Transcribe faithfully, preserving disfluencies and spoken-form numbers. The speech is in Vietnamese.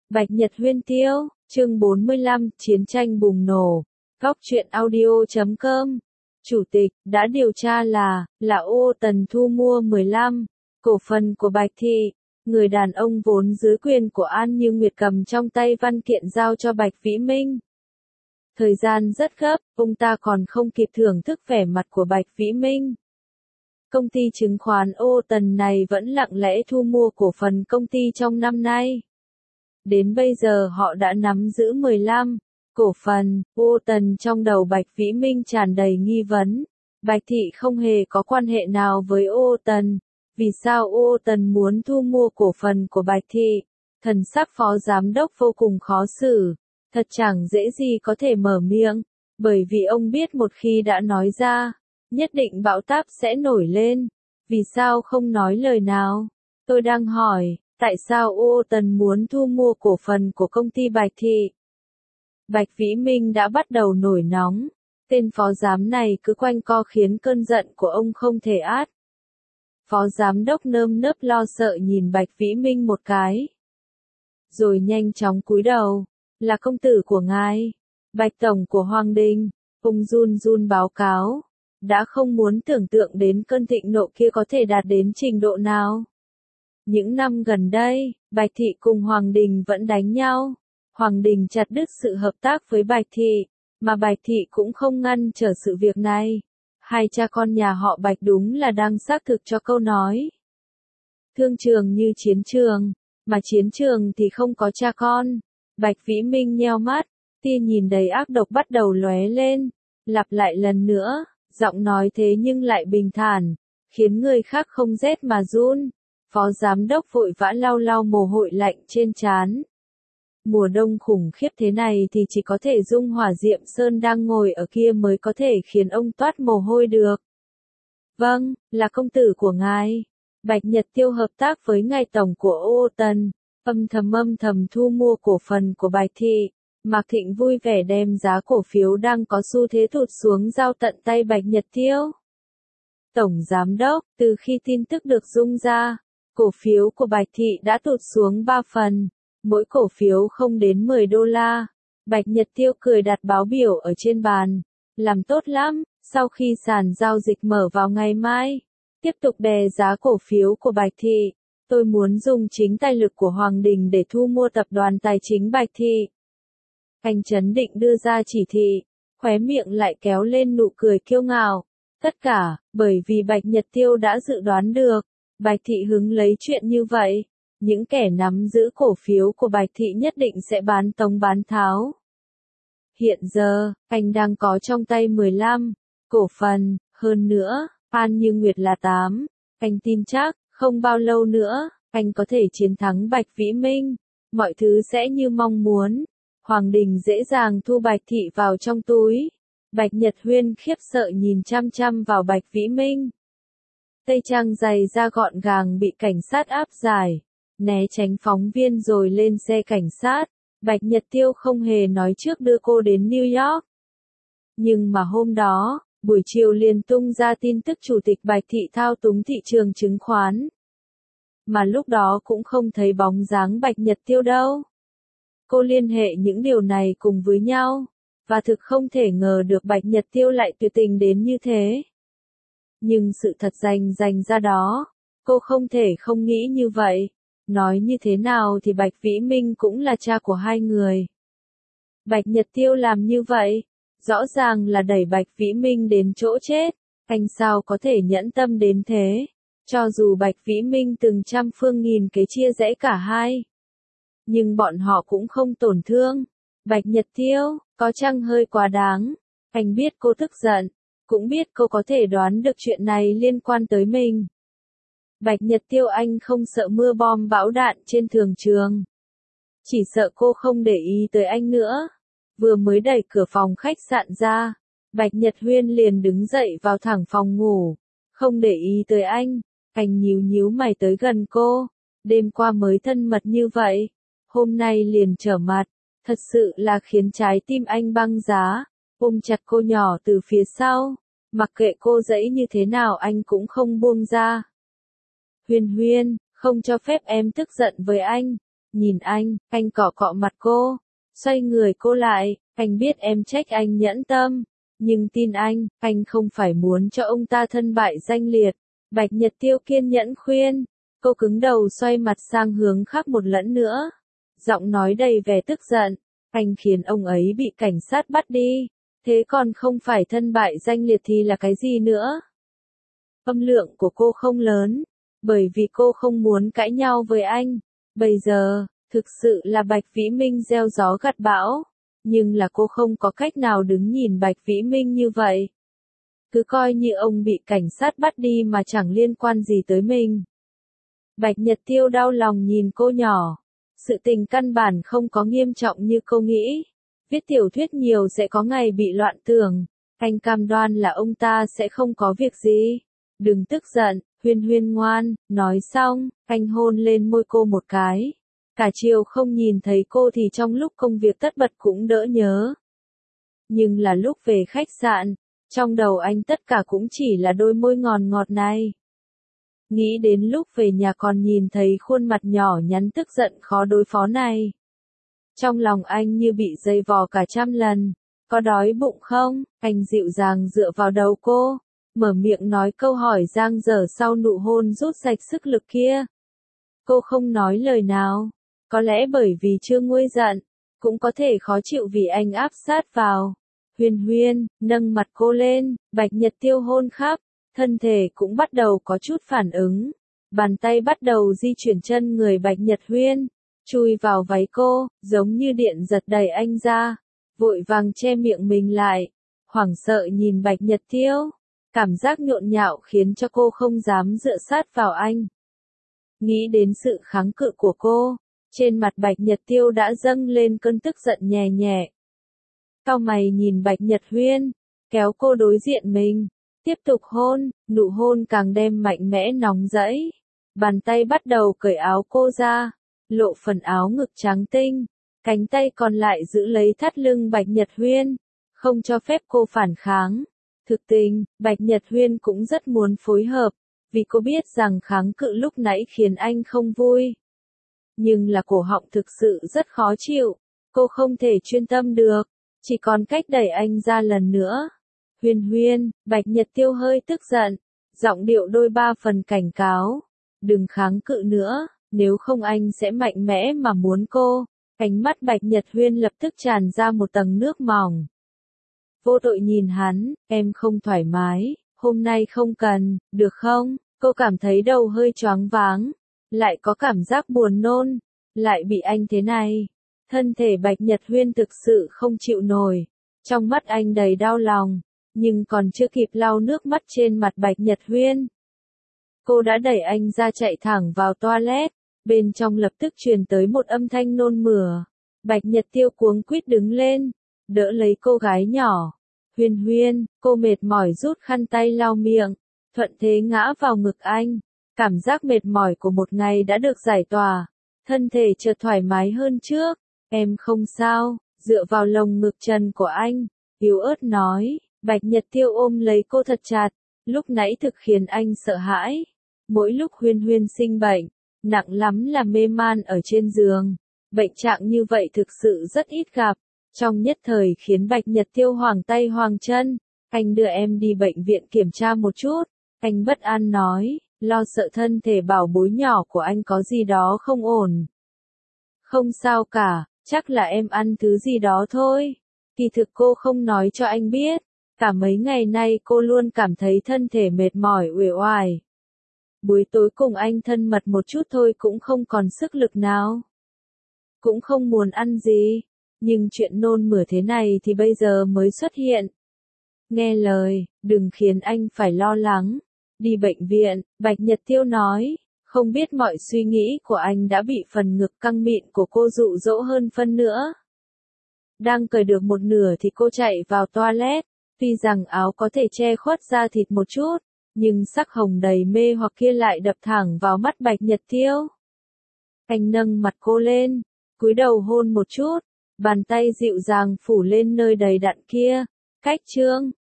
Bạch Nhật Huyên Tiêu, chương bốn mươi lăm, Chiến tranh bùng nổ. Góc truyện audio chấm com. Chủ tịch, đã điều tra là, là Ô Tần thu mua mười lăm cổ phần của Bạch Thị. Người đàn ông vốn dưới quyền của An Như Nguyệt cầm trong tay văn kiện giao cho Bạch Vĩ Minh. Thời gian rất gấp, ông ta còn không kịp thưởng thức vẻ mặt của Bạch Vĩ Minh. Công ty chứng khoán Ô Tần này vẫn lặng lẽ thu mua cổ phần công ty trong năm nay. Đến bây giờ họ đã nắm giữ mười lăm cổ phần. Ô Tần trong đầu Bạch Vĩ Minh tràn đầy nghi vấn. Bạch Thị không hề có quan hệ nào với Ô Tần. Vì sao Ô Tần muốn thu mua cổ phần của Bạch Thị? Thần sắc phó giám đốc vô cùng khó xử. Thật chẳng dễ gì có thể mở miệng. Bởi vì ông biết một khi đã nói ra, nhất định bão táp sẽ nổi lên. Vì sao không nói lời nào? Tôi đang hỏi, tại sao Ô Tần muốn thu mua cổ phần của công ty Bạch Thị? Bạch Vĩ Minh đã bắt đầu nổi nóng. Tên phó giám này cứ quanh co khiến cơn giận của ông không thể át. Phó giám đốc nơm nớp lo sợ nhìn Bạch Vĩ Minh một cái. Rồi nhanh chóng cúi đầu. Là công tử của ngài. Bạch Tổng của Hoàng Đình. Ông run run báo cáo. Đã không muốn tưởng tượng đến cơn thịnh nộ kia có thể đạt đến trình độ nào. Những năm gần đây, Bạch Thị cùng Hoàng Đình vẫn đánh nhau. Hoàng Đình chặt đứt sự hợp tác với Bạch Thị, mà Bạch Thị cũng không ngăn trở sự việc này. Hai cha con nhà họ Bạch đúng là đang xác thực cho câu nói. Thương trường như chiến trường, mà chiến trường thì không có cha con. Bạch Vĩ Minh nheo mắt, tia nhìn đầy ác độc bắt đầu lóe lên. Lặp lại lần nữa, giọng nói thế nhưng lại bình thản, khiến người khác không rét mà run. Phó giám đốc vội vã lau lau mồ hôi lạnh trên trán. Mùa đông khủng khiếp thế này thì chỉ có thể Dung Hỏa Diệm Sơn đang ngồi ở kia mới có thể khiến ông toát mồ hôi được. Vâng, là công tử của ngài. Bạch Nhật Tiêu hợp tác với ngài tổng của Ô Tần, âm thầm âm thầm thu mua cổ phần của Bạch Thị. Mạc Thịnh vui vẻ đem giá cổ phiếu đang có xu thế thụt xuống giao tận tay Bạch Nhật Tiêu. Tổng giám đốc, từ khi tin tức được rung ra, cổ phiếu của Bạch Thị đã tụt xuống ba phần, mỗi cổ phiếu không đến mười đô la. Bạch Nhật Tiêu cười đặt báo biểu ở trên bàn. Làm tốt lắm, sau khi sàn giao dịch mở vào ngày mai, tiếp tục đè giá cổ phiếu của Bạch Thị. Tôi muốn dùng chính tài lực của Hoàng Đình để thu mua tập đoàn tài chính Bạch Thị. Anh trấn định đưa ra chỉ thị, khóe miệng lại kéo lên nụ cười kiêu ngạo. Tất cả, bởi vì Bạch Nhật Tiêu đã dự đoán được. Bạch Thị hứng lấy chuyện như vậy, những kẻ nắm giữ cổ phiếu của Bạch Thị nhất định sẽ bán tống bán tháo. Hiện giờ, anh đang có trong tay mười lăm cổ phần, hơn nữa, An Như Nguyệt là tám. Anh tin chắc, không bao lâu nữa, anh có thể chiến thắng Bạch Vĩ Minh. Mọi thứ sẽ như mong muốn. Hoàng Đình dễ dàng thu Bạch Thị vào trong túi. Bạch Nhật Huyên khiếp sợ nhìn chăm chăm vào Bạch Vĩ Minh. Tây trang dày da gọn gàng bị cảnh sát áp giải, né tránh phóng viên rồi lên xe cảnh sát. Bạch Nhật Tiêu không hề nói trước đưa cô đến New York. Nhưng mà hôm đó, buổi chiều liền tung ra tin tức Chủ tịch Bạch Thị thao túng thị trường chứng khoán. Mà lúc đó cũng không thấy bóng dáng Bạch Nhật Tiêu đâu. Cô liên hệ những điều này cùng với nhau, và thực không thể ngờ được Bạch Nhật Tiêu lại tuyệt tình đến như thế. Nhưng sự thật rành rành ra đó, cô không thể không nghĩ như vậy. Nói như thế nào thì Bạch Vĩ Minh cũng là cha của hai người. Bạch Nhật Tiêu làm như vậy, rõ ràng là đẩy Bạch Vĩ Minh đến chỗ chết. Anh sao có thể nhẫn tâm đến thế, cho dù Bạch Vĩ Minh từng trăm phương nghìn kế chia rẽ cả hai. Nhưng bọn họ cũng không tổn thương. Bạch Nhật Tiêu, có chăng hơi quá đáng. Anh biết cô tức giận, cũng biết cô có thể đoán được chuyện này liên quan tới mình. Bạch Nhật Tiêu anh không sợ mưa bom bão đạn trên thường trường. Chỉ sợ cô không để ý tới anh nữa. Vừa mới đẩy cửa phòng khách sạn ra, Bạch Nhật Huyên liền đứng dậy vào thẳng phòng ngủ. Không để ý tới anh, anh nhíu nhíu mày tới gần cô. Đêm qua mới thân mật như vậy, hôm nay liền trở mặt. Thật sự là khiến trái tim anh băng giá. Ôm chặt cô nhỏ từ phía sau. Mặc kệ cô dãy như thế nào anh cũng không buông ra. Huyên Huyên, không cho phép em tức giận với anh. Nhìn anh, anh cọ cọ mặt cô, xoay người cô lại, anh biết em trách anh nhẫn tâm, nhưng tin anh, anh không phải muốn cho ông ta thân bại danh liệt. Bạch Nhật Tiêu kiên nhẫn khuyên, cô cứng đầu xoay mặt sang hướng khác một lẫn nữa. Giọng nói đầy vẻ tức giận, anh khiến ông ấy bị cảnh sát bắt đi, thế còn không phải thân bại danh liệt thì là cái gì nữa? Âm lượng của cô không lớn, bởi vì cô không muốn cãi nhau với anh. Bây giờ, thực sự là Bạch Vĩ Minh gieo gió gặt bão, nhưng là cô không có cách nào đứng nhìn Bạch Vĩ Minh như vậy. Cứ coi như ông bị cảnh sát bắt đi mà chẳng liên quan gì tới mình. Bạch Nhật Tiêu đau lòng nhìn cô nhỏ. Sự tình căn bản không có nghiêm trọng như cô nghĩ. Viết tiểu thuyết nhiều sẽ có ngày bị loạn tưởng. Anh cam đoan là ông ta sẽ không có việc gì. Đừng tức giận, Huyên Huyên ngoan. Nói xong, anh hôn lên môi cô một cái. Cả chiều không nhìn thấy cô thì trong lúc công việc tất bật cũng đỡ nhớ. Nhưng là lúc về khách sạn, trong đầu anh tất cả cũng chỉ là đôi môi ngọt ngọt này. Nghĩ đến lúc về nhà còn nhìn thấy khuôn mặt nhỏ nhắn tức giận khó đối phó này. Trong lòng anh như bị dây vò cả trăm lần. Có đói bụng không? Anh dịu dàng dựa vào đầu cô, mở miệng nói câu hỏi giang dở sau nụ hôn rút sạch sức lực kia. Cô không nói lời nào. Có lẽ bởi vì chưa nguôi giận, cũng có thể khó chịu vì anh áp sát vào. Huyên Huyên, nâng mặt cô lên, Bạch Nhật Tiêu hôn khắp, thân thể cũng bắt đầu có chút phản ứng. Bàn tay bắt đầu di chuyển chân người Bạch Nhật Huyên, chui vào váy cô, giống như điện giật đẩy anh ra, vội vàng che miệng mình lại, hoảng sợ nhìn Bạch Nhật Tiêu. Cảm giác nhộn nhạo khiến cho cô không dám dựa sát vào anh. Nghĩ đến sự kháng cự của cô, trên mặt Bạch Nhật Tiêu đã dâng lên cơn tức giận nhẹ nhẹ. Cau mày nhìn Bạch Nhật Huyên, kéo cô đối diện mình, tiếp tục hôn, nụ hôn càng đem mạnh mẽ nóng rẫy. Bàn tay bắt đầu cởi áo cô ra, lộ phần áo ngực trắng tinh, cánh tay còn lại giữ lấy thắt lưng Bạch Nhật Huyên, không cho phép cô phản kháng. Thực tình, Bạch Nhật Huyên cũng rất muốn phối hợp, vì cô biết rằng kháng cự lúc nãy khiến anh không vui. Nhưng là cổ họng thực sự rất khó chịu, cô không thể chuyên tâm được, chỉ còn cách đẩy anh ra lần nữa. Huyên Huyên, Bạch Nhật Tiêu hơi tức giận, giọng điệu đôi ba phần cảnh cáo. Đừng kháng cự nữa, nếu không anh sẽ mạnh mẽ mà muốn cô. Ánh mắt Bạch Nhật Huyên lập tức tràn ra một tầng nước mỏng. Vô tội nhìn hắn, em không thoải mái, hôm nay không cần, được không? Cô cảm thấy đầu hơi choáng váng, lại có cảm giác buồn nôn, lại bị anh thế này. Thân thể Bạch Nhật Huyên thực sự không chịu nổi, trong mắt anh đầy đau lòng, nhưng còn chưa kịp lau nước mắt trên mặt Bạch Nhật Huyên. Cô đã đẩy anh ra chạy thẳng vào toilet, bên trong lập tức truyền tới một âm thanh nôn mửa. Bạch Nhật Tiêu cuống quýt đứng lên, đỡ lấy cô gái nhỏ. Huyên Huyên, cô mệt mỏi rút khăn tay lau miệng, thuận thế ngã vào ngực anh. Cảm giác mệt mỏi của một ngày đã được giải tỏa, thân thể chợt thoải mái hơn trước. Em không sao, dựa vào lồng ngực trần của anh, yếu ớt nói. Bạch Nhật Tiêu ôm lấy cô thật chặt, lúc nãy thực khiến anh sợ hãi. Mỗi lúc Huyên Huyên sinh bệnh, nặng lắm là mê man ở trên giường. Bệnh trạng như vậy thực sự rất ít gặp, trong nhất thời khiến Bạch Nhật Tiêu hoàng tay hoàng chân. Anh đưa em đi bệnh viện kiểm tra một chút, anh bất an nói, lo sợ thân thể bảo bối nhỏ của anh có gì đó không ổn. Không sao cả, chắc là em ăn thứ gì đó thôi. Kỳ thực cô không nói cho anh biết, cả mấy ngày nay cô luôn cảm thấy thân thể mệt mỏi uể oải. Buổi tối cùng anh thân mật một chút thôi cũng không còn sức lực nào. Cũng không muốn ăn gì, nhưng chuyện nôn mửa thế này thì bây giờ mới xuất hiện. Nghe lời, đừng khiến anh phải lo lắng. Đi bệnh viện, Bạch Nhật Tiêu nói, không biết mọi suy nghĩ của anh đã bị phần ngực căng mịn của cô dụ dỗ hơn phân nữa. Đang cởi được một nửa thì cô chạy vào toilet, tuy rằng áo có thể che khuất da thịt một chút, nhưng sắc hồng đầy mê hoặc kia lại đập thẳng vào mắt Bạch Nhật Tiêu. Anh nâng mặt cô lên, cúi đầu hôn một chút, bàn tay dịu dàng phủ lên nơi đầy đặn kia. Cách chương